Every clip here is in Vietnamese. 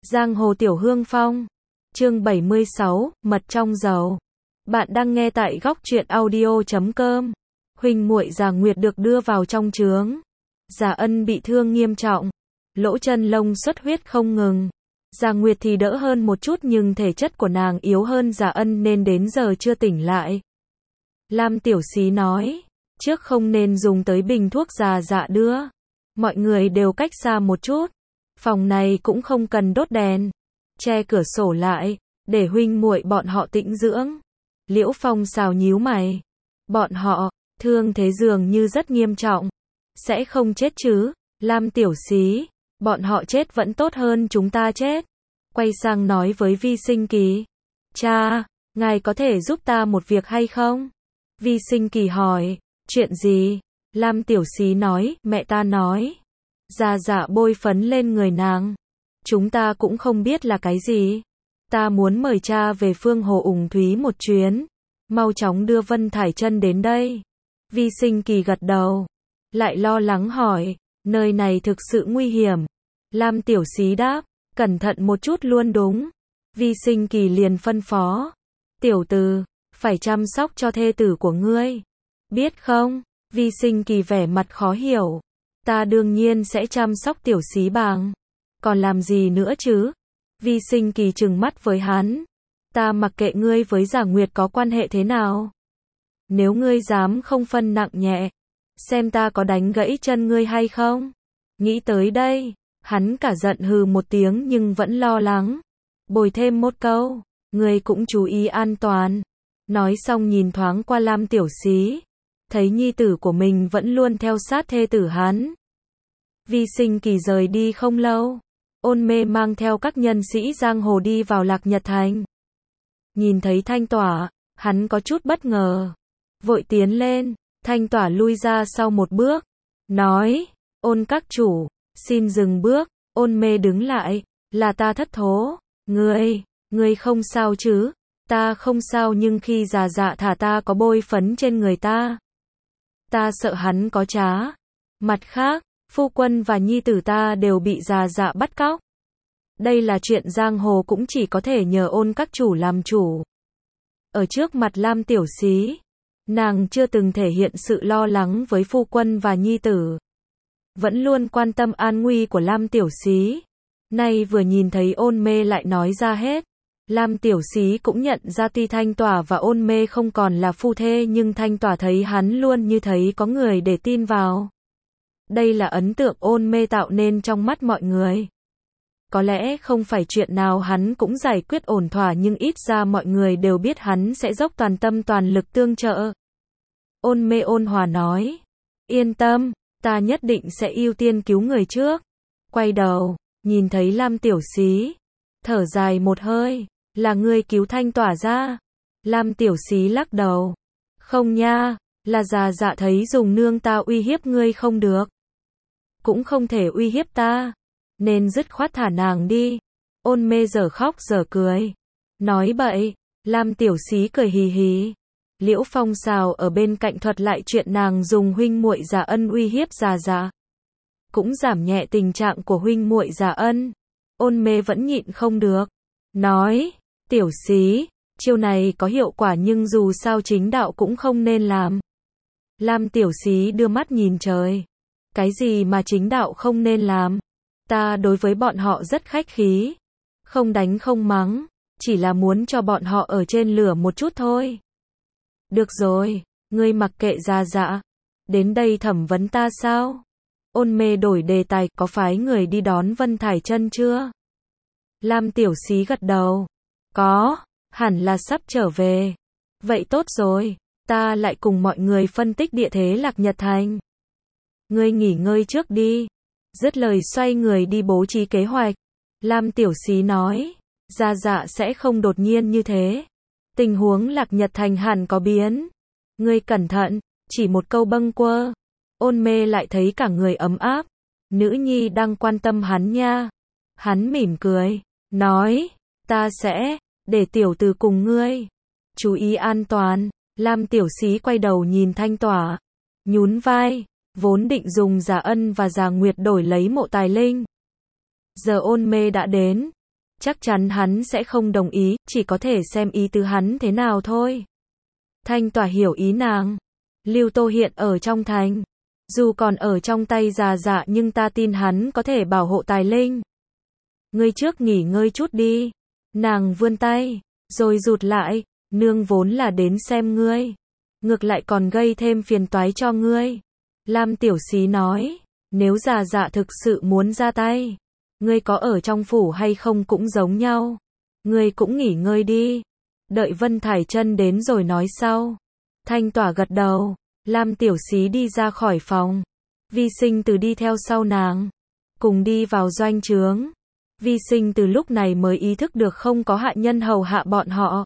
Giang hồ tiểu hương phong. Chương 76, mật trong dầu. Bạn đang nghe tại góc truyện audio.com. Huynh muội Già Nguyệt được đưa vào trong trướng. Già Ân bị thương nghiêm trọng, lỗ chân lông xuất huyết không ngừng. Già Nguyệt thì đỡ hơn một chút nhưng thể chất của nàng yếu hơn Già Ân nên đến giờ chưa tỉnh lại. Lam Tiểu Xí nói, trước không nên dùng tới bình thuốc già dạ đưa. Mọi người đều cách xa một chút. Phòng này cũng không cần đốt đèn. Che cửa sổ lại, để huynh muội bọn họ tĩnh dưỡng. Liễu Phong xào nhíu mày. Bọn họ, thương thế dường như rất nghiêm trọng. Sẽ không chết chứ? Lam Tiểu Xí, bọn họ chết vẫn tốt hơn chúng ta chết. Quay sang nói với Vi Sinh Kỳ. Cha, ngài có thể giúp ta một việc hay không? Vi Sinh Kỳ hỏi, chuyện gì? Lam Tiểu Xí nói, mẹ ta nói. Già dạ bôi phấn lên người nàng. Chúng ta cũng không biết là cái gì. Ta muốn mời cha về Phương Hồ Ủng Thúy một chuyến. Mau chóng đưa Vân Thải Chân đến đây. Vi Sinh Kỳ gật đầu. Lại lo lắng hỏi, nơi này thực sự nguy hiểm. Lam Tiểu Xí đáp, cẩn thận một chút luôn đúng. Vi Sinh Kỳ liền phân phó. Tiểu Từ, phải chăm sóc cho thê tử của ngươi. Biết không? Vi Sinh Kỳ vẻ mặt khó hiểu. Ta đương nhiên sẽ chăm sóc Tiểu Xí bàng. Còn làm gì nữa chứ? Vi Sinh Kỳ trừng mắt với hắn. Ta mặc kệ ngươi với Già Nguyệt có quan hệ thế nào. Nếu ngươi dám không phân nặng nhẹ, xem ta có đánh gãy chân ngươi hay không? Nghĩ tới đây, hắn cả giận hừ một tiếng nhưng vẫn lo lắng. Bồi thêm một câu, ngươi cũng chú ý an toàn. Nói xong nhìn thoáng qua Lam Tiểu Xí. Thấy nhi tử của mình vẫn luôn theo sát thê tử hắn. Vi Sinh Kỳ rời đi không lâu. Ôn Mê mang theo các nhân sĩ giang hồ đi vào Lạc Nhật Thành. Nhìn thấy Thanh Tỏa, hắn có chút bất ngờ. Vội tiến lên, Thanh Tỏa lui ra sau một bước. Nói, Ôn các chủ, xin dừng bước. Ôn Mê đứng lại, là ta thất thố. Ngươi không sao chứ? Ta không sao nhưng khi già dạ thả ta có bôi phấn trên người ta. Ta sợ hắn có trá. Mặt khác, phu quân và nhi tử ta đều bị già dạ bắt cóc. Đây là chuyện giang hồ cũng chỉ có thể nhờ Ôn các chủ làm chủ. Ở trước mặt Lam Tiểu Xí, nàng chưa từng thể hiện sự lo lắng với phu quân và nhi tử. Vẫn luôn quan tâm an nguy của Lam Tiểu Xí. Nay vừa nhìn thấy Ôn Mê lại nói ra hết. Lam Tiểu Xí cũng nhận ra tuy Thanh Tỏa và Ôn Mê không còn là phu thê nhưng Thanh Tỏa thấy hắn luôn như thấy có người để tin vào. Đây là ấn tượng Ôn Mê tạo nên trong mắt mọi người. Có lẽ không phải chuyện nào hắn cũng giải quyết ổn thỏa nhưng ít ra mọi người đều biết hắn sẽ dốc toàn tâm toàn lực tương trợ. Ôn Mê ôn hòa nói. Yên tâm, ta nhất định sẽ ưu tiên cứu người trước. Quay đầu, nhìn thấy Lam Tiểu Xí. Thở dài một hơi, là ngươi cứu Thanh Tỏa ra. Lam Tiểu Xí lắc đầu. Không nha, là già dạ thấy dùng nương ta uy hiếp ngươi không được. Cũng không thể uy hiếp ta. Nên dứt khoát thả nàng đi. Ôn Mê giờ khóc giờ cười. Nói bậy, Lam Tiểu Xí cười hì hì. Liễu Phong xào ở bên cạnh thuật lại chuyện nàng dùng huynh muội Già Ân uy hiếp già dạ. Cũng giảm nhẹ tình trạng của huynh muội Già Ân. Ôn Mê vẫn nhịn không được. Nói, Tiểu Xí, chiêu này có hiệu quả nhưng dù sao chính đạo cũng không nên làm. Lam Tiểu Xí đưa mắt nhìn trời. Cái gì mà chính đạo không nên làm? Ta đối với bọn họ rất khách khí. Không đánh không mắng. Chỉ là muốn cho bọn họ ở trên lửa một chút thôi. Được rồi, ngươi mặc kệ già dạ. Đến đây thẩm vấn ta sao? Ôn Mê đổi đề tài, có phái người đi đón Vân Thải Chân chưa? Lam Tiểu Xí gật đầu. Có, hẳn là sắp trở về. Vậy tốt rồi, ta lại cùng mọi người phân tích địa thế Lạc Nhật Thành. Ngươi nghỉ ngơi trước đi. Dứt lời xoay người đi bố trí kế hoạch. Lam Tiểu Xí nói, già dạ sẽ không đột nhiên như thế. Tình huống Lạc Nhật Thành hẳn có biến. Ngươi cẩn thận, chỉ một câu bâng quơ. Ôn Mê lại thấy cả người ấm áp. Nữ nhi đang quan tâm hắn nha. Hắn mỉm cười, nói, ta sẽ, để tiểu từ cùng ngươi. Chú ý an toàn. Lam Tiểu Xí quay đầu nhìn Thanh Tỏa. Nhún vai, vốn định dùng Già Ân và Già Nguyệt đổi lấy Mộ Tài Linh. Giờ Ôn Mê đã đến. chắc chắn hắn sẽ không đồng ý, chỉ có thể xem ý tứ hắn thế nào thôi. Thanh Tỏa hiểu ý nàng. Lưu Tô hiện ở trong thành. Dù còn ở trong tay già dạ nhưng ta tin hắn có thể bảo hộ Tài Linh. Ngươi trước nghỉ ngơi chút đi. Nàng vươn tay, rồi rụt lại, nương vốn là đến xem ngươi. Ngược lại còn gây thêm phiền toái cho ngươi. Lam Tiểu Xí nói, nếu già dạ thực sự muốn ra tay, ngươi có ở trong phủ hay không cũng giống nhau. Ngươi cũng nghỉ ngơi đi. Đợi Vân Thải Chân đến rồi nói sau. Thanh Tỏa gật đầu. Lam Tiểu Xí đi ra khỏi phòng. Vi Sinh Từ đi theo sau nàng. Cùng đi vào doanh trướng. Vi Sinh Từ lúc này mới ý thức được không có hạ nhân hầu hạ bọn họ.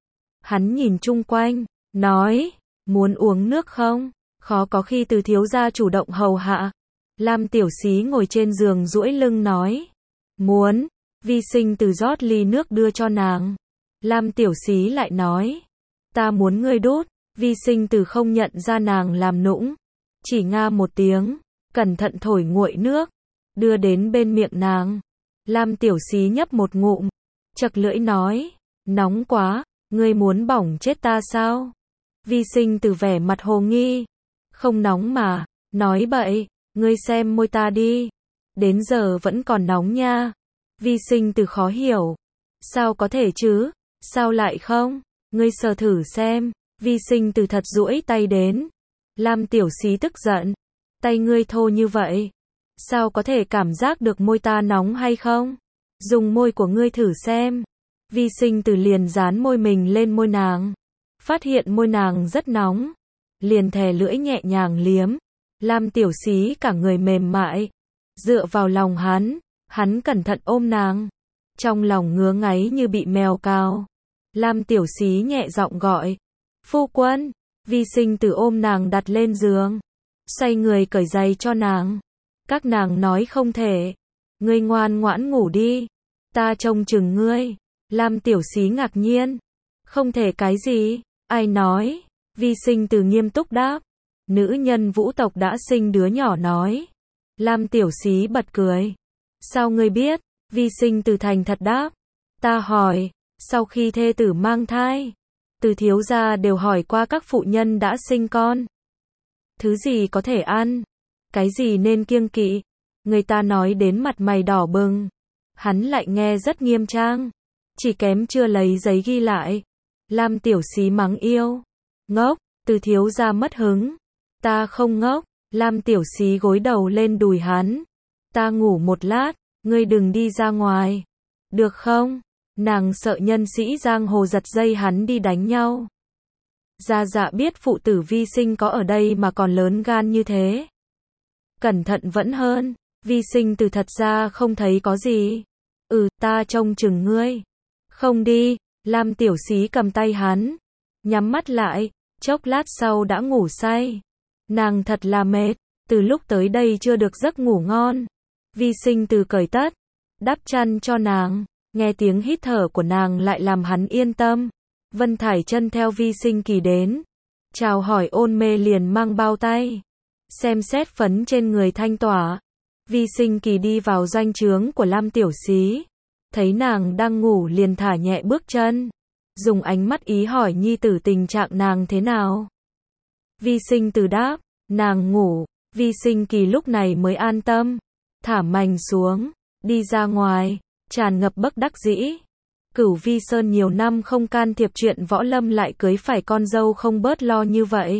Hắn nhìn chung quanh, nói, muốn uống nước không? Khó có khi Từ thiếu gia chủ động hầu hạ. Lam Tiểu Xí ngồi trên giường duỗi lưng nói, muốn. Vi Sinh Từ rót ly nước đưa cho nàng. Lam Tiểu Xí lại nói, ta muốn ngươi đút. Vi Sinh Từ không nhận ra nàng làm nũng, chỉ nga một tiếng, cẩn thận thổi nguội nước, đưa đến bên miệng nàng. Lam Tiểu Xí nhấp một ngụm, chật lưỡi nói, nóng quá, ngươi muốn bỏng chết ta sao? Vi Sinh Từ vẻ mặt hồ nghi, không nóng mà, nói bậy, ngươi xem môi ta đi, đến giờ vẫn còn nóng nha. Vi Sinh Từ khó hiểu, sao có thể chứ, sao lại không, ngươi sờ thử xem. Vi Sinh Từ thật duỗi tay đến. Lam Tiểu Xí tức giận, tay ngươi thô như vậy, sao có thể cảm giác được môi ta nóng hay không? Dùng môi của ngươi thử xem. Vi Sinh Từ liền dán môi mình lên môi nàng, phát hiện môi nàng rất nóng, liền thè lưỡi nhẹ nhàng liếm. Lam Tiểu Xí cả người mềm mại, dựa vào lòng hắn cẩn thận ôm nàng, trong lòng ngứa ngáy như bị mèo cào. Lam Tiểu Xí nhẹ giọng gọi, phu quân. Vi Sinh Từ ôm nàng đặt lên giường, xoay người cởi giày cho nàng. Các nàng nói không thể, ngươi ngoan ngoãn ngủ đi, ta trông chừng ngươi. Lam Tiểu Xí ngạc nhiên, không thể cái gì, ai nói? Vi Sinh Từ nghiêm túc đáp, nữ nhân Vũ tộc đã sinh đứa nhỏ nói. Lam Tiểu Xí bật cười, sao ngươi biết? Vi Sinh Từ thành thật đáp, ta hỏi, sau khi thê tử mang thai, Từ thiếu gia đều hỏi qua các phụ nhân đã sinh con. Thứ gì có thể ăn? Cái gì nên kiêng kỵ? Người ta nói đến mặt mày đỏ bừng. Hắn lại nghe rất nghiêm trang. Chỉ kém chưa lấy giấy ghi lại. Lam Tiểu Xí mắng yêu. Ngốc, Từ thiếu gia mất hứng. Ta không ngốc. Lam Tiểu Xí gối đầu lên đùi hắn. Ta ngủ một lát, ngươi đừng đi ra ngoài. Được không? Nàng sợ nhân sĩ giang hồ giật dây hắn đi đánh nhau. Gia dạ biết phụ tử Vi Sinh có ở đây mà còn lớn gan như thế. Cẩn thận vẫn hơn. Vi Sinh Từ thật ra không thấy có gì. Ta trông chừng ngươi. Không đi. Lam Tiểu Xí cầm tay hắn, nhắm mắt lại, chốc lát sau đã ngủ say. Nàng thật là mệt, từ lúc tới đây chưa được giấc ngủ ngon. Vi Sinh Từ cởi tất, đắp chăn cho nàng. Nghe tiếng hít thở của nàng lại làm hắn yên tâm. Vân Thải Chân theo Vi Sinh Kỳ đến, chào hỏi Ôn Mê liền mang bao tay, xem xét phấn trên người Thanh Tỏa. Vi Sinh Kỳ đi vào doanh trướng của Lam Tiểu Xí, thấy nàng đang ngủ liền thả nhẹ bước chân, dùng ánh mắt ý hỏi nhi tử tình trạng nàng thế nào. Vi Sinh Từ đáp, nàng ngủ. Vi Sinh Kỳ lúc này mới an tâm, thả mành xuống, đi ra ngoài, tràn ngập bất đắc dĩ. Cửu Vi Sơn nhiều năm không can thiệp chuyện võ lâm lại cưới phải con dâu không bớt lo như vậy.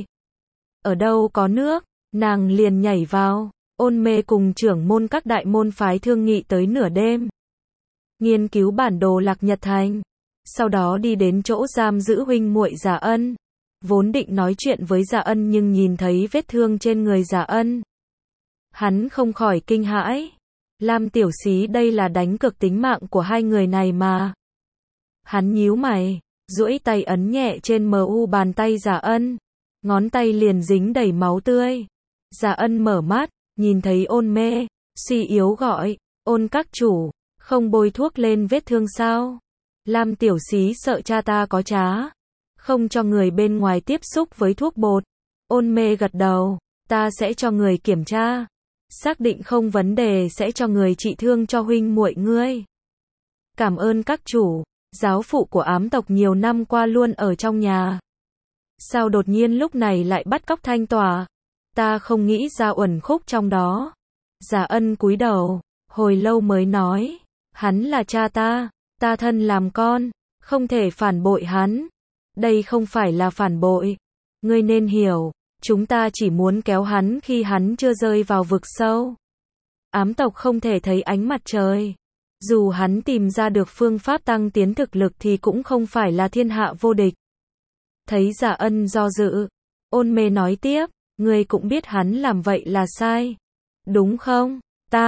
Ở đâu có nước, nàng liền nhảy vào. Ôn Mê cùng trưởng môn các đại môn phái thương nghị tới nửa đêm, nghiên cứu bản đồ Lạc Nhật Thành, sau đó đi đến chỗ giam giữ huynh muội Giả Ân. Vốn định nói chuyện với Giả Ân nhưng nhìn thấy vết thương trên người Giả Ân, hắn không khỏi kinh hãi. Lam Tiểu Xí đây là đánh cược tính mạng của hai người này mà. Hắn nhíu mày, duỗi tay ấn nhẹ trên mu bàn tay Giả Ân, ngón tay liền dính đầy máu tươi. Giả Ân mở mắt, nhìn thấy Ôn Mê, suy yếu gọi, Ôn các chủ, không bôi thuốc lên vết thương sao? Lam Tiểu Xí sợ cha ta có trá, không cho người bên ngoài tiếp xúc với thuốc bột. Ôn Mê gật đầu, ta sẽ cho người kiểm tra, xác định không vấn đề sẽ cho người trị thương cho huynh muội ngươi. Cảm ơn các chủ, giáo phụ của ám tộc nhiều năm qua luôn ở trong nhà. Sao đột nhiên lúc này lại bắt cóc Thanh Tòa? Ta không nghĩ ra uẩn khúc trong đó. Giả Ân cúi đầu, hồi lâu mới nói, hắn là cha ta thân làm con, không thể phản bội hắn. Đây không phải là phản bội. Ngươi nên hiểu, chúng ta chỉ muốn kéo hắn khi hắn chưa rơi vào vực sâu. Ám tộc không thể thấy ánh mặt trời. Dù hắn tìm ra được phương pháp tăng tiến thực lực thì cũng không phải là thiên hạ vô địch. Thấy Giả Ân do dự, Ôn Mê nói tiếp, ngươi cũng biết hắn làm vậy là sai. Đúng không?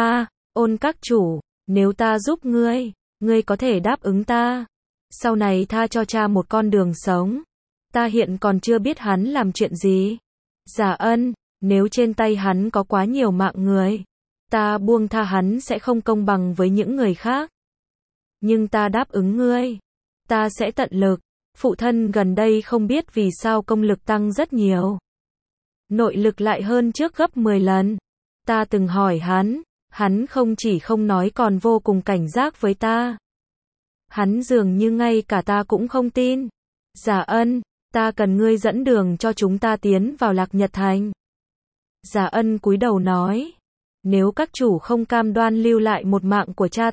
Ôn các chủ, nếu ta giúp ngươi có thể đáp ứng ta. Sau này tha cho cha một con đường sống. Ta hiện còn chưa biết hắn làm chuyện gì. Giả Ân, nếu trên tay hắn có quá nhiều mạng người, ta buông tha hắn sẽ không công bằng với những người khác. Nhưng ta đáp ứng ngươi, ta sẽ tận lực. Phụ thân gần đây không biết vì sao công lực tăng rất nhiều. Nội lực lại hơn trước gấp 10 lần. Ta từng hỏi hắn không chỉ không nói còn vô cùng cảnh giác với ta. Hắn dường như ngay cả ta cũng không tin. Giả Ân, ta cần ngươi dẫn đường cho chúng ta tiến vào Lạc Nhật Thành. Giả Ân cúi đầu nói, nếu các chủ không cam đoan lưu lại một mạng của cha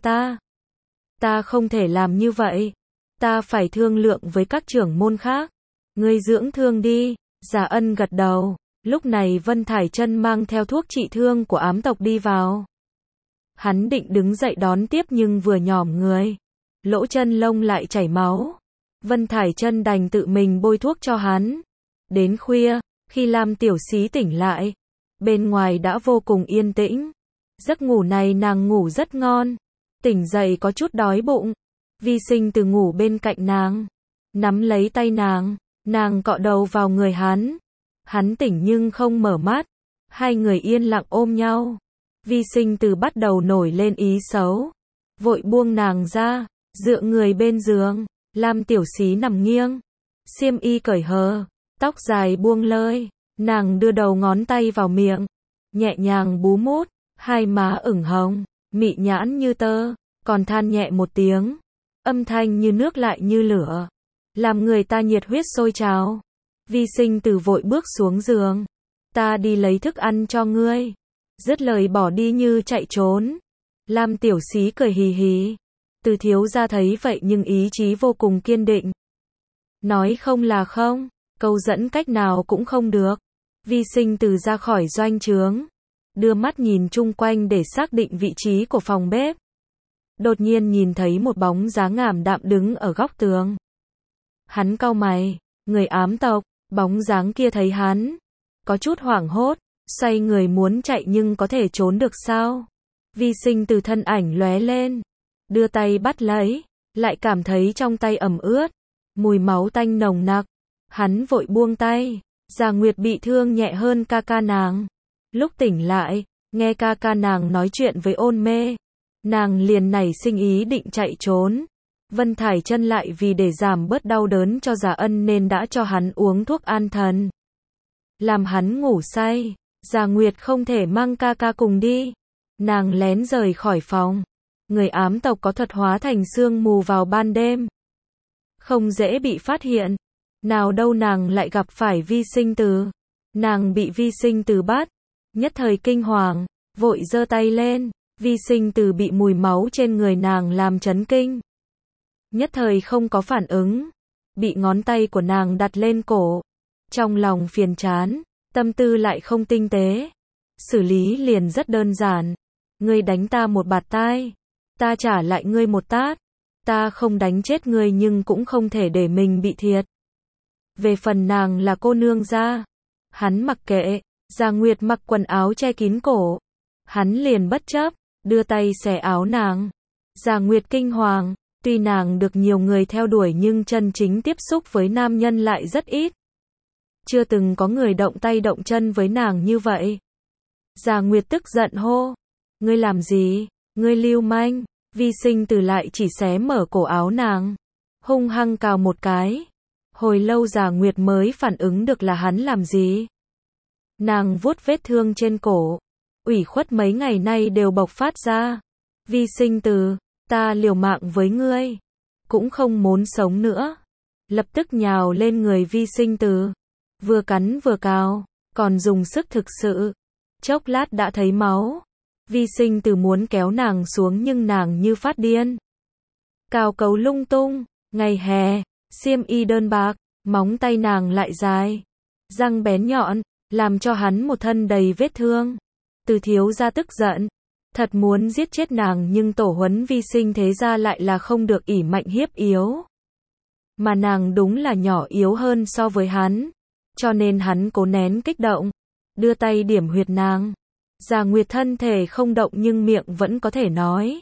ta không thể làm như vậy. Ta phải thương lượng với các trưởng môn khác. Ngươi dưỡng thương đi. Giả Ân gật đầu. Lúc này Vân Thải Chân mang theo thuốc trị thương của ám tộc đi vào. Hắn định đứng dậy đón tiếp nhưng vừa nhỏm người, lỗ chân lông lại chảy máu. Vân Thải Chân đành tự mình bôi thuốc cho hắn. Đến khuya, khi Lam Tiểu Xí tỉnh lại, bên ngoài đã vô cùng yên tĩnh. Giấc ngủ này nàng ngủ rất ngon. Tỉnh dậy có chút đói bụng. Vi Sinh từ ngủ bên cạnh nàng, nắm lấy tay nàng cọ đầu vào người hắn. Hắn tỉnh nhưng không mở mắt. Hai người yên lặng ôm nhau. Vi Sinh từ bắt đầu nổi lên ý xấu, vội buông nàng ra, dựa người bên giường. Lam Tiểu Xí nằm nghiêng, xiêm y cởi hờ, tóc dài buông lơi. Nàng đưa đầu ngón tay vào miệng, nhẹ nhàng bú mút, hai má ửng hồng, mị nhãn như tơ, còn than nhẹ một tiếng, âm thanh như nước lại như lửa, làm người ta nhiệt huyết sôi trào. Vi Sinh từ vội bước xuống giường. Ta đi lấy thức ăn cho ngươi. Dứt lời bỏ đi như chạy trốn. Lam Tiểu Xí cười hì hì. Từ thiếu gia thấy vậy nhưng ý chí vô cùng kiên định. Nói không là không, câu dẫn cách nào cũng không được. Vi Sinh từ ra khỏi doanh trướng, đưa mắt nhìn chung quanh để xác định vị trí của phòng bếp. Đột nhiên nhìn thấy một bóng dáng ảm đạm đứng ở góc tường. Hắn cau mày, người ám tộc. Bóng dáng kia thấy hắn, có chút hoảng hốt, xoay người muốn chạy nhưng có thể trốn được sao? Vi Sinh từ thân ảnh lóe lên, đưa tay bắt lấy, lại cảm thấy trong tay ẩm ướt, mùi máu tanh nồng nặc. Hắn vội buông tay. Giả Nguyệt bị thương nhẹ hơn ca nàng. Lúc tỉnh lại, nghe ca nàng nói chuyện với Ôn Mê, nàng liền nảy sinh ý định chạy trốn. Vân Thải Chân lại vì để giảm bớt đau đớn cho Giả Ân nên đã cho hắn uống thuốc an thần, làm hắn ngủ say. Giả Nguyệt không thể mang ca cùng đi, nàng lén rời khỏi phòng. Người ám tộc có thuật hóa thành sương mù vào ban đêm, không dễ bị phát hiện. Nào đâu nàng lại gặp phải Vi Sinh từ. Nàng bị Vi Sinh từ bắt, nhất thời kinh hoàng, vội giơ tay lên. Vi Sinh từ bị mùi máu trên người nàng làm chấn kinh, nhất thời không có phản ứng, bị ngón tay của nàng đặt lên cổ. Trong lòng phiền chán, tâm tư lại không tinh tế, xử lý liền rất đơn giản. Ngươi đánh ta một bạt tai, ta trả lại ngươi một tát. Ta không đánh chết ngươi nhưng cũng không thể để mình bị thiệt. Về phần nàng là cô nương gia, hắn mặc kệ. Giả Nguyệt mặc quần áo che kín cổ, hắn liền bất chấp, đưa tay xẻ áo nàng. Giả Nguyệt kinh hoàng. Tuy nàng được nhiều người theo đuổi nhưng chân chính tiếp xúc với nam nhân lại rất ít. Chưa từng có người động tay động chân với nàng như vậy. Giả Nguyệt tức giận hô. Ngươi làm gì? Ngươi lưu manh. Vi Sinh từ lại chỉ xé mở cổ áo nàng, hung hăng cào một cái. Hồi lâu Giả Nguyệt mới phản ứng được là hắn làm gì. Nàng vuốt vết thương trên cổ, ủy khuất mấy ngày nay đều bộc phát ra. Vi Sinh từ, ta liều mạng với ngươi, cũng không muốn sống nữa. Lập tức nhào lên người Vi Sinh Từ, vừa cắn vừa cào, còn dùng sức thực sự. Chốc lát đã thấy máu. Vi Sinh Từ muốn kéo nàng xuống nhưng nàng như phát điên. Cào cấu lung tung, ngày hè, xiêm y đơn bạc, móng tay nàng lại dài, răng bén nhọn, làm cho hắn một thân đầy vết thương. Từ thiếu gia tức giận, thật muốn giết chết nàng nhưng tổ huấn Vi Sinh thế gia lại là không được ỷ mạnh hiếp yếu. Mà nàng đúng là nhỏ yếu hơn so với hắn, cho nên hắn cố nén kích động, đưa tay điểm huyệt nàng. Già Nguyệt thân thể không động nhưng miệng vẫn có thể nói.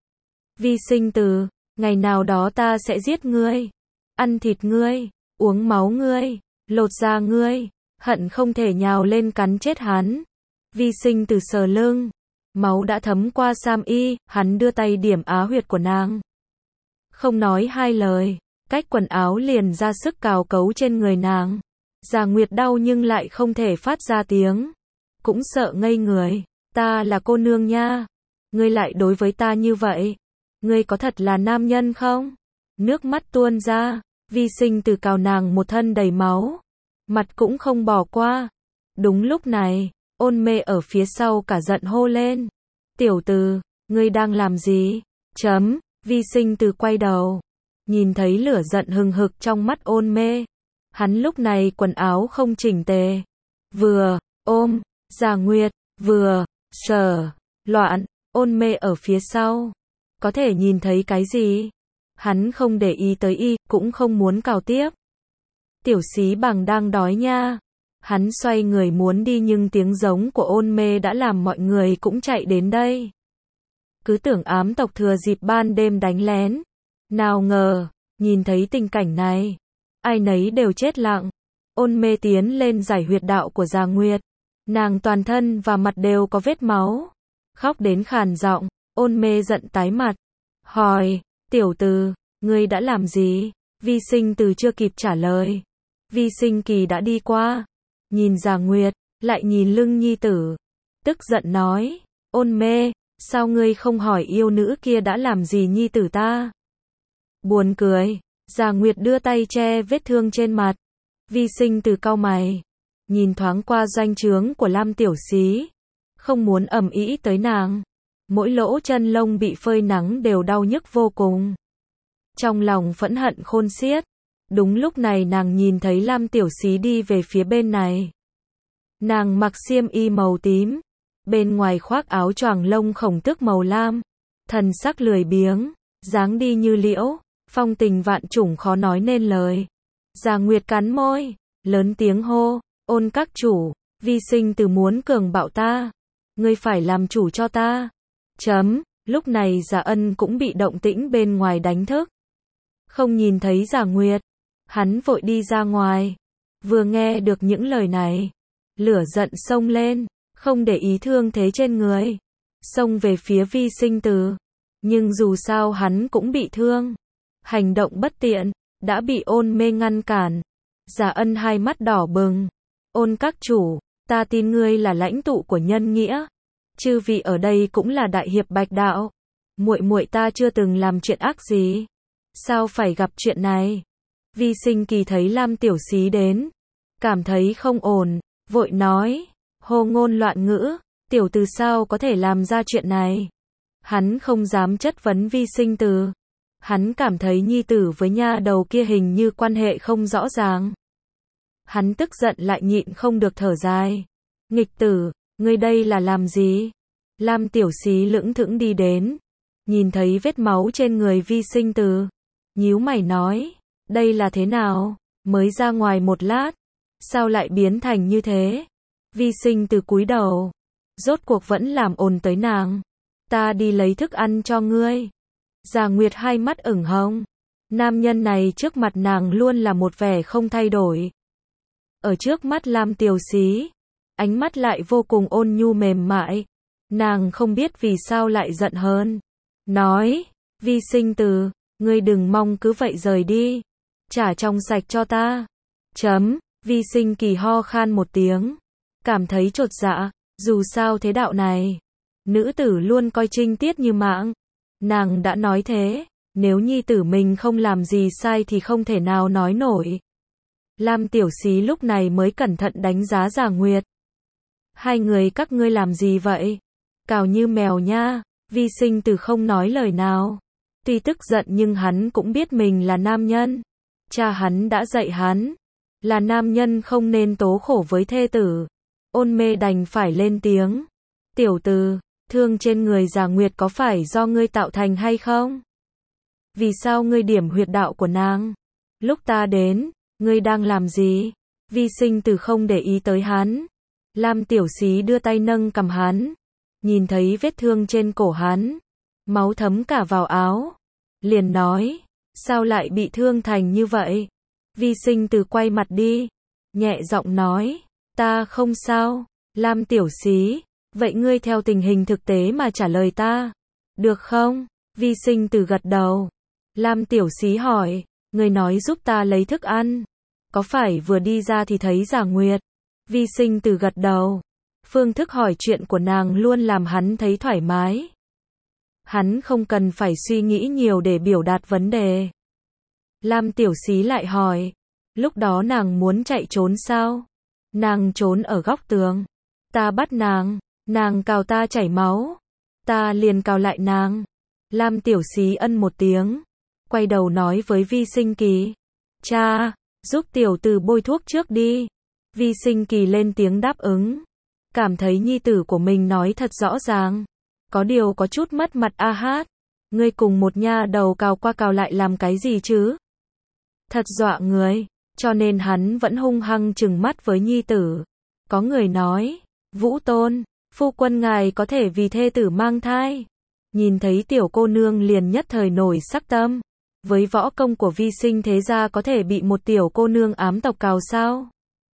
Vi Sinh Từ, ngày nào đó ta sẽ giết ngươi, ăn thịt ngươi, uống máu ngươi, lột da ngươi, hận không thể nhào lên cắn chết hắn. Vi Sinh Từ sờ lưng, máu đã thấm qua sam y, hắn đưa tay điểm á huyệt của nàng. Không nói hai lời, cách quần áo liền ra sức cào cấu trên người nàng. Già Nguyệt đau nhưng lại không thể phát ra tiếng, cũng sợ ngây người. Ta là cô nương nha, ngươi lại đối với ta như vậy, ngươi có thật là nam nhân không? Nước mắt tuôn ra, Vi Sinh Từ cào nàng một thân đầy máu, mặt cũng không bỏ qua. Đúng lúc này, Ôn Mê ở phía sau cả giận hô lên. Tiểu Từ, ngươi đang làm gì? Vi Sinh Từ quay đầu, nhìn thấy lửa giận hừng hực trong mắt Ôn Mê. Hắn lúc này quần áo không chỉnh tề, vừa ôm Già Nguyệt, vừa sờ loạn. Ôn Mê ở phía sau, có thể nhìn thấy cái gì? Hắn không để ý tới y, cũng không muốn cào tiếp. Tiểu Xí Bằng đang đói nha. Hắn xoay người muốn đi nhưng tiếng giống của Ôn Mê đã làm mọi người cũng chạy đến đây. Cứ tưởng ám tộc thừa dịp ban đêm đánh lén. Nào ngờ, nhìn thấy tình cảnh này, ai nấy đều chết lặng. Ôn Mê tiến lên giải huyệt đạo của Già Nguyệt. Nàng toàn thân và mặt đều có vết máu. Khóc đến khàn giọng, Ôn Mê giận tái mặt. Hỏi, Tiểu Từ, ngươi đã làm gì? Vi Sinh Từ chưa kịp trả lời. Vi Sinh Kỳ đã đi qua. Nhìn Già Nguyệt, lại nhìn lưng nhi tử. Tức giận nói, Ôn Mê, sao ngươi không hỏi yêu nữ kia đã làm gì nhi tử ta? Buồn cười. Già Nguyệt đưa tay che vết thương trên mặt. Vi Sinh Từ cau mày, nhìn thoáng qua doanh trướng của Lam Tiểu Xí, không muốn ầm ĩ tới nàng. Mỗi lỗ chân lông bị phơi nắng đều đau nhức vô cùng. Trong lòng phẫn hận khôn xiết. Đúng lúc này nàng nhìn thấy Lam Tiểu Xí đi về phía bên này. Nàng mặc xiêm y màu tím, bên ngoài khoác áo choàng lông khổng tước màu lam, thần sắc lười biếng, dáng đi như liễu, phong tình vạn trùng khó nói nên lời. Già Nguyệt cắn môi, lớn tiếng hô, Ôn các chủ, Vi Sinh Từ muốn cường bạo ta, ngươi phải làm chủ cho ta. Lúc này Già Ân cũng bị động tĩnh bên ngoài đánh thức. Không nhìn thấy Già Nguyệt, hắn vội đi ra ngoài. Vừa nghe được những lời này, lửa giận xông lên, không để ý thương thế trên người, xông về phía Vi Sinh Từ. Nhưng dù sao hắn cũng bị thương, hành động bất tiện, đã bị Ôn Mê ngăn cản. Già Ân hai mắt đỏ bừng. Ôn các chủ, ta tin ngươi là lãnh tụ của nhân nghĩa. Chư vị ở đây cũng là đại hiệp Bạch Đạo. Muội ta chưa từng làm chuyện ác gì, sao phải gặp chuyện này? Vi Sinh Kỳ thấy Lam Tiểu Xí đến, cảm thấy không ổn, vội nói, hô ngôn loạn ngữ, tiểu từ sao có thể làm ra chuyện này? Hắn không dám chất vấn Vi Sinh Từ. Hắn cảm thấy nhi tử với nha đầu kia hình như quan hệ không rõ ràng. Hắn tức giận lại nhịn không được thở dài. Nghịch tử, ngươi đây là làm gì? Lam Tiểu Xí lững thững đi đến, nhìn thấy vết máu trên người Vi Sinh Từ, nhíu mày nói, đây là thế nào? Mới ra ngoài một lát, sao lại biến thành như thế? Vi Sinh Từ cúi đầu, rốt cuộc vẫn làm ồn tới nàng. Ta đi lấy thức ăn cho ngươi. Già Nguyệt hai mắt ửng hồng. Nam nhân này trước mặt nàng luôn là một vẻ không thay đổi. Ở trước mắt Lam Tiểu Xí, ánh mắt lại vô cùng ôn nhu mềm mại. Nàng không biết vì sao lại giận hơn. Nói, Vi Sinh Từ, ngươi đừng mong cứ vậy rời đi. Trả trong sạch cho ta. Vi Sinh Kỳ ho khan một tiếng. Cảm thấy chột dạ, dù sao thế đạo này, nữ tử luôn coi trinh tiết như mạng. Nàng đã nói thế, nếu nhi tử mình không làm gì sai thì không thể nào nói nổi. Lam Tiểu Xí lúc này mới cẩn thận đánh giá Già Nguyệt. Hai người các ngươi làm gì vậy? Cào như mèo nha. Vi Sinh Từ không nói lời nào. Tuy tức giận nhưng hắn cũng biết mình là nam nhân. Cha hắn đã dạy hắn, là nam nhân không nên tố khổ với thê tử. Ôn Mê đành phải lên tiếng. Tiểu Từ, thương trên người Già Nguyệt có phải do ngươi tạo thành hay không? Vì sao ngươi điểm huyệt đạo của nàng? Lúc ta đến, ngươi đang làm gì? Vi Sinh Từ không để ý tới hắn. Lam Tiểu Xí đưa tay nâng cằm hắn, nhìn thấy vết thương trên cổ hắn, máu thấm cả vào áo, liền nói, sao lại bị thương thành như vậy? Vi Sinh Từ quay mặt đi, nhẹ giọng nói, ta không sao. Lam Tiểu Xí, vậy ngươi theo tình hình thực tế mà trả lời ta, được không? Vi Sinh Từ gật đầu. Lam Tiểu Xí hỏi, ngươi nói giúp ta lấy thức ăn, có phải vừa đi ra thì thấy Già Nguyệt? Vi Sinh Từ gật đầu. Phương thức hỏi chuyện của nàng luôn làm hắn thấy thoải mái. Hắn không cần phải suy nghĩ nhiều để biểu đạt vấn đề. Lam Tiểu Xí lại hỏi, lúc đó nàng muốn chạy trốn sao? Nàng trốn ở góc tường. Ta bắt nàng cào ta chảy máu. Ta liền cào lại nàng. Lam Tiểu Xí ân một tiếng, quay đầu nói với Vi Sinh Kỳ, cha, giúp tiểu tử bôi thuốc trước đi. Vi Sinh Kỳ lên tiếng đáp ứng, cảm thấy nhi tử của mình nói thật rõ ràng, có điều có chút mất mặt. A hát, ngươi cùng một nha đầu cào qua cào lại làm cái gì chứ? Thật dọa người, cho nên hắn vẫn hung hăng trừng mắt với nhi tử. Có người nói, Vũ Tôn, phu quân ngài có thể vì thê tử mang thai. Nhìn thấy tiểu cô nương liền nhất thời nổi sắc tâm. Với võ công của Vi Sinh thế gia có thể bị một tiểu cô nương ám tộc cào sao?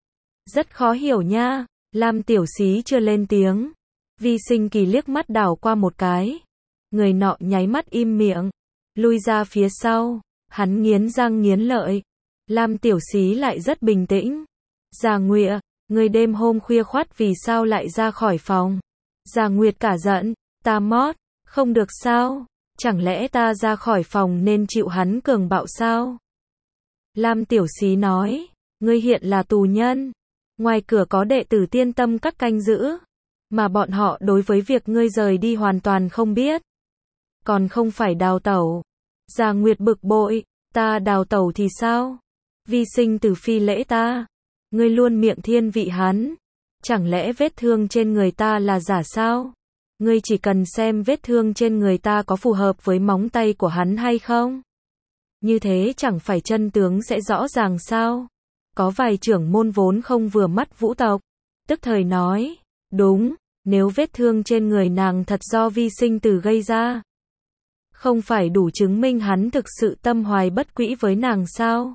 Rất khó hiểu nha. Lam Tiểu Xí chưa lên tiếng. Vi Sinh Kỳ liếc mắt đảo qua một cái. Người nọ nháy mắt im miệng, lui ra phía sau. Hắn nghiến răng nghiến lợi. Lam Tiểu Xí lại rất bình tĩnh. Già Nguyệt, người đêm hôm khuya khoắt vì sao lại ra khỏi phòng? Già Nguyệt cả giận, ta mót, không được sao? Chẳng lẽ ta ra khỏi phòng nên chịu hắn cường bạo sao? Lam Tiểu Xí nói, ngươi hiện là tù nhân. Ngoài cửa có đệ tử Tiên Tâm các canh giữ, mà bọn họ đối với việc ngươi rời đi hoàn toàn không biết. Còn không phải đào tẩu. Già Nguyệt bực bội, ta đào tẩu thì sao? Vi Sinh Từ phi lễ ta. Ngươi luôn miệng thiên vị hắn. Chẳng lẽ vết thương trên người ta là giả sao? Ngươi chỉ cần xem vết thương trên người ta có phù hợp với móng tay của hắn hay không? Như thế chẳng phải chân tướng sẽ rõ ràng sao? Có vài trưởng môn vốn không vừa mắt Vũ tộc, tức thời nói, đúng, nếu vết thương trên người nàng thật do Vi Sinh Từ gây ra, không phải đủ chứng minh hắn thực sự tâm hoài bất quỹ với nàng sao?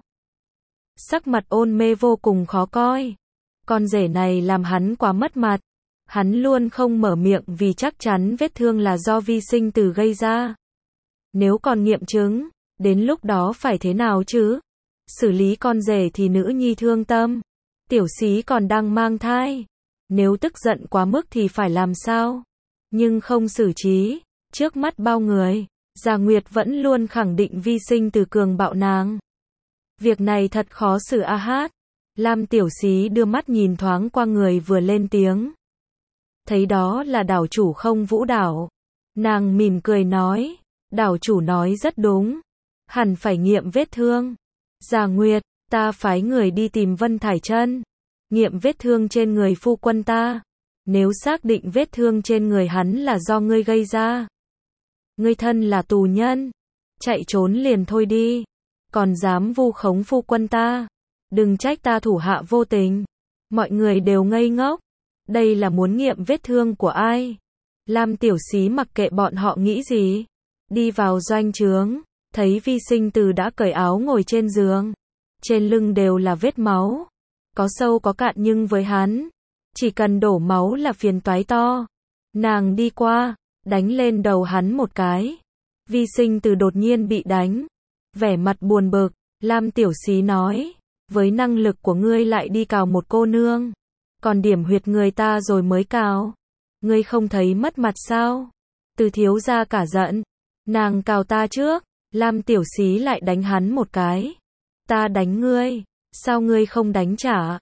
Sắc mặt Ôn Mê vô cùng khó coi. Con rể này làm hắn quá mất mặt. Hắn luôn không mở miệng vì chắc chắn vết thương là do Vi Sinh Từ gây ra. Nếu còn nghiệm chứng, đến lúc đó phải thế nào chứ? Xử lý con rể thì nữ nhi thương tâm. Tiểu Xí còn đang mang thai. Nếu tức giận quá mức thì phải làm sao? Nhưng không xử trí, trước mắt bao người, Già Nguyệt vẫn luôn khẳng định Vi Sinh Từ cường bạo nàng. Việc này thật khó xử a hát. Lam Tiểu Xí đưa mắt nhìn thoáng qua người vừa lên tiếng. Thấy đó là đảo chủ Không Vũ đảo. Nàng mỉm cười nói, đảo chủ nói rất đúng. Hẳn phải nghiệm vết thương. Già Nguyệt, ta phái người đi tìm Vân Thải Chân, nghiệm vết thương trên người phu quân ta. Nếu xác định vết thương trên người hắn là do ngươi gây ra, ngươi thân là tù nhân, chạy trốn liền thôi đi, còn dám vu khống phu quân ta, đừng trách ta thủ hạ vô tình. Mọi người đều ngây ngốc. Đây là muốn nghiệm vết thương của ai? Lam Tiểu Xí mặc kệ bọn họ nghĩ gì, đi vào doanh trướng, thấy Vi Sinh Từ đã cởi áo ngồi trên giường, trên lưng đều là vết máu, có sâu có cạn nhưng với hắn, chỉ cần đổ máu là phiền toái to. Nàng đi qua, đánh lên đầu hắn một cái. Vi Sinh Từ đột nhiên bị đánh, vẻ mặt buồn bực. Lam Tiểu Xí nói, với năng lực của ngươi lại đi cào một cô nương, còn điểm huyệt người ta rồi mới cào, ngươi không thấy mất mặt sao? Từ thiếu gia cả giận, Nàng cào ta trước, Lam Tiểu Xí lại đánh hắn một cái. Ta đánh ngươi, sao ngươi không đánh trả?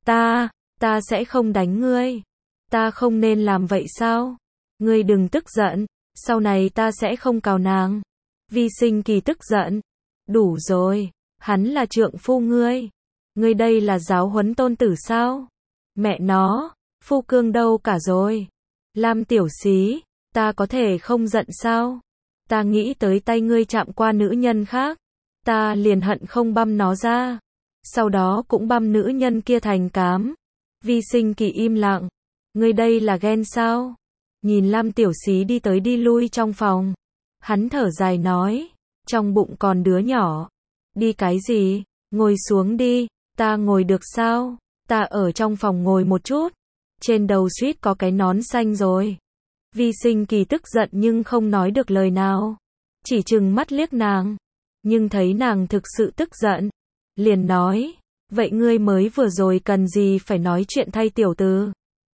Ta sẽ không đánh ngươi. Ta không nên làm vậy sao? Ngươi đừng tức giận, sau này ta sẽ không cào nàng. Vi Sinh Kỳ tức giận. Đủ rồi, hắn là trượng phu ngươi. Ngươi đây là giáo huấn tôn tử sao? Mẹ nó, phu cương đâu cả rồi? Lam Tiểu Xí, ta có thể không giận sao? Ta nghĩ tới tay ngươi chạm qua nữ nhân khác, ta liền hận không băm nó ra. Sau đó cũng băm nữ nhân kia thành cám. Vi Sinh Kỳ im lặng. Ngươi đây là ghen sao? Nhìn Lam Tiểu Xí đi tới đi lui trong phòng. Hắn thở dài nói. Trong bụng còn đứa nhỏ. Đi cái gì? Ngồi xuống đi. Ta ngồi được sao? Ta ở trong phòng ngồi một chút. Trên đầu suýt có cái nón xanh rồi. Vi Sinh Kỳ tức giận nhưng không nói được lời nào. Chỉ trừng mắt liếc nàng. Nhưng thấy nàng thực sự tức giận. Liền nói. Vậy ngươi mới vừa rồi cần gì phải nói chuyện thay tiểu tử?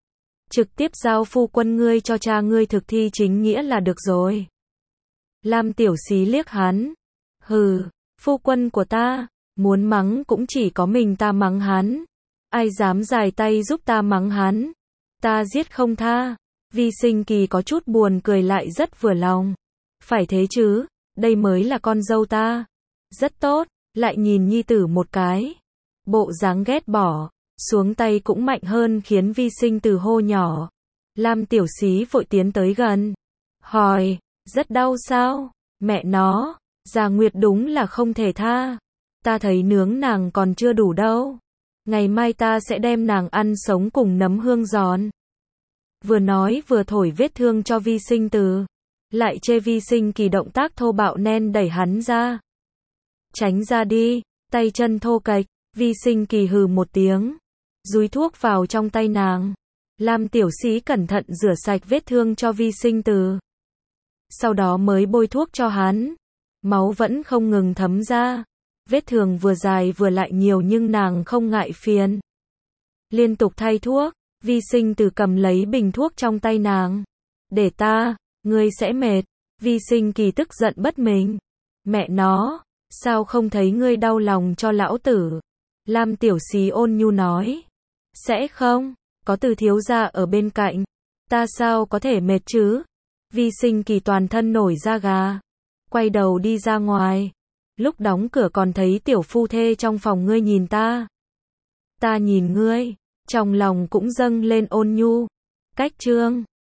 Trực tiếp giao phu quân ngươi cho cha ngươi thực thi chính nghĩa là được rồi. Lam Tiểu Xí liếc hắn. Hừ, phu quân của ta, muốn mắng cũng chỉ có mình ta mắng hắn. Ai dám dài tay giúp ta mắng hắn? Ta giết không tha. Vi Sinh Kỳ có chút buồn cười lại rất vừa lòng. Phải thế chứ, đây mới là con dâu ta. Rất tốt, lại nhìn nhi tử một cái. Bộ dáng ghét bỏ, xuống tay cũng mạnh hơn khiến Vi Sinh Từ hô nhỏ. Lam Tiểu Xí vội tiến tới gần. Hỏi, rất đau sao? Mẹ nó, Già Nguyệt đúng là không thể tha. Ta thấy nướng nàng còn chưa đủ đâu. Ngày mai ta sẽ đem nàng ăn sống cùng nấm hương giòn. Vừa nói vừa thổi vết thương cho Vi Sinh Từ. Lại chê Vi Sinh Kỳ động tác thô bạo nên đẩy hắn ra. Tránh ra đi, tay chân thô kệch. Vi Sinh Kỳ hừ một tiếng. Dúi thuốc vào trong tay nàng. Lam Tiểu Xí cẩn thận rửa sạch vết thương cho Vi Sinh Từ. Sau đó mới bôi thuốc cho hắn. Máu vẫn không ngừng thấm ra. Vết thương vừa dài vừa lại nhiều nhưng nàng không ngại phiền. Liên tục thay thuốc. Vi Sinh Từ cầm lấy bình thuốc trong tay nàng. Để ta, ngươi sẽ mệt. Vi Sinh Kỳ tức giận bất bình. Mẹ nó, sao không thấy ngươi đau lòng cho lão tử? Lam Tiểu Xí ôn nhu nói. Sẽ không, có Từ thiếu gia ở bên cạnh. Ta sao có thể mệt chứ? Vi Sinh Kỳ toàn thân nổi da gà. Quay đầu đi ra ngoài. Lúc đóng cửa còn thấy tiểu phu thê trong phòng ngươi nhìn ta. Ta nhìn ngươi, trong lòng cũng dâng lên ôn nhu. Cách chương